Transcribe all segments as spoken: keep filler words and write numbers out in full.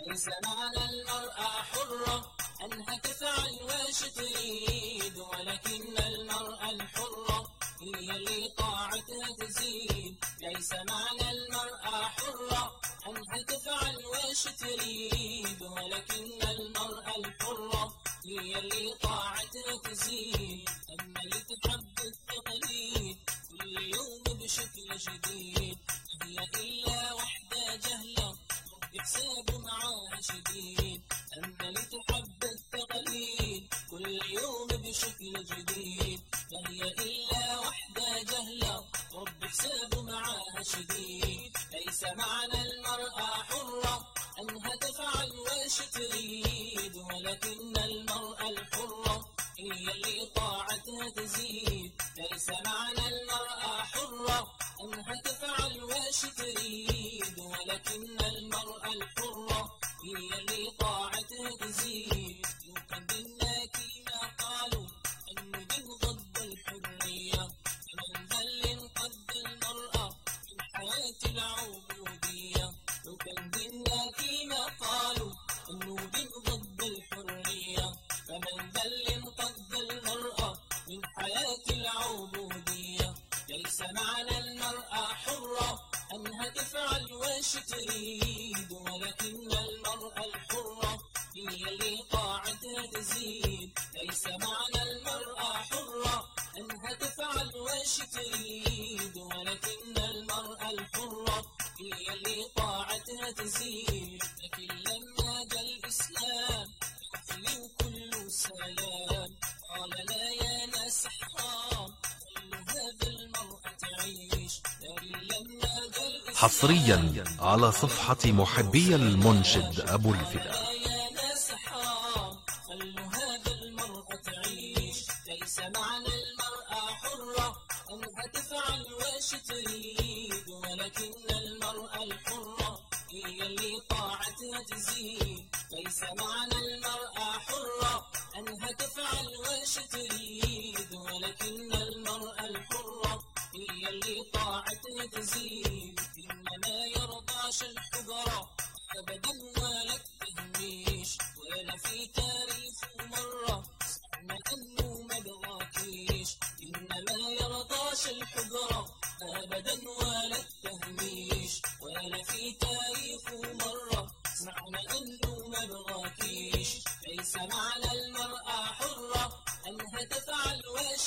ليس معنى المرأة حرة أنها تفعل وش تريد، ولكن المرأة الحرة هي اللي طاعتها تزيد. ليس معنى المرأة حرة أنها تفعل وش تريد، ولكن المرأة الحرة هي اللي طاعتها تزيد. أما اللي تحب التقليد كل يوم بشكل جديد هي إلا وحدة جهلة يحسب معاها شديد. أما اللي تحب التقليد كل يوم بشكل جديد فهي إلا وحدة جهلة رب حساب معاها شديد. ليس معنى المرأة حرة أنها تفعل وش تريد، ولكن المرأة الحرة هي اللي طاعتها تزيد. ليس معنى المرأة حرة أنها تفعل وش تريد، ولكن المرأة الحرة هي اللي طاعتها تزيد. يقدمناك ما قالوا أنه من ضد الحرية، فمن ذا اللي انقذ المرأة من حياة العبودية. يقدمناك ما قالوا أنه من ضد الحرية، فمن ذا اللي انقذ المرأة من حياة العبودية. ليس معنى المرأة حرة أنها تفعل وش تريد، ولكن المرأة الحرة هي اللي طاعتها تزيد. ليس معنى المرأة حرة أنها تفعل وش تريد، ولكن المرأة الحرة هي اللي طاعتها تزيد. لكن لما جاء الإسلام يحيي كل سلام قال لا يا ناس حرام خلوا هذا المرأة تعيش. لكن لما جاء الإسلام حصريا على صفحة محبي المنشد أبو الفداء. ليس معنى المرأة حرة أنها تفعل وش تريد، ولكن المرأة الحرة هي اللي طاعتها تزيد. ليس معنى المرأة حرة أنها تفعل وش تريد، ولكن المرأة الحرة هي اللي طاعتها تزيد. إنما يرضاش الحجرة أبدا ولا التهميش، ولا في تاريخ مرة سمعنا أنه ما بغاكيش. إنما يرضاش الحجرة أبدا ولا التهميش، ولا في تاريخ مرة سمعنا أنه ما بغاكيش. ليس معنى المرأة حرة أنها تفعل وش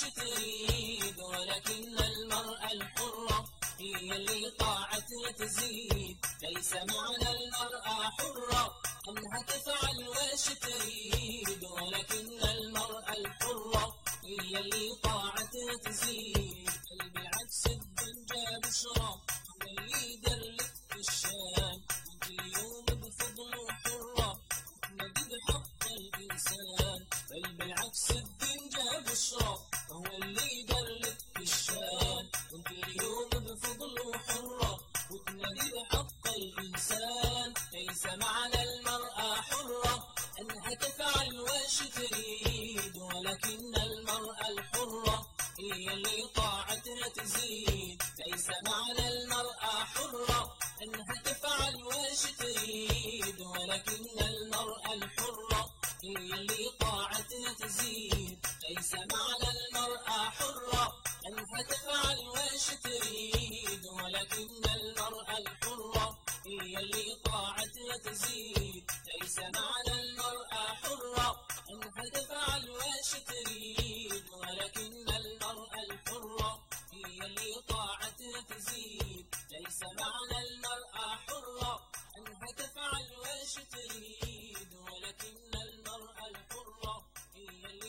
تريد، ولكن المرأة الحرة هي اللي طاعتها تزيد. ليس معنى المرأة حرة أنها تفعل وش تريد، ولكن المرأة الحرة هي اللي طاعتها تزيد. بالعكس الدنيا بشرى هو اللي يدلك في الشام، وكل يوم بفضله حرة نبي بحق الإنسان. بل بالعكس الدنيا بشرى هو اللي يدلك في الشام، وكل يوم بفضله حرة وتنادي بحق الإنسان. ليس معنى المرأة حرة أنها تفعل وش تريد، ولكن المرأة الحرة هي اللي طاعتها تزيد. ليس معنى المرأة حرة أنها تفعل وش تريد، ولكن المرأة الحرة هي اللي طاعتها تزيد. ليس معنى المرأة حرة أنها تفعل وش تريد، ولكن المرأة الحرة هي اللي طاعتها تزيد. ليس معنى المرأة حرة أنها تفعل وش تريد، ولكن المرأة الحرة هي اللي طاعتها تزيد. ليس معنى المرأة حرة أنها تفعل وش تريد، ولكن المرأة الحرة هي اللي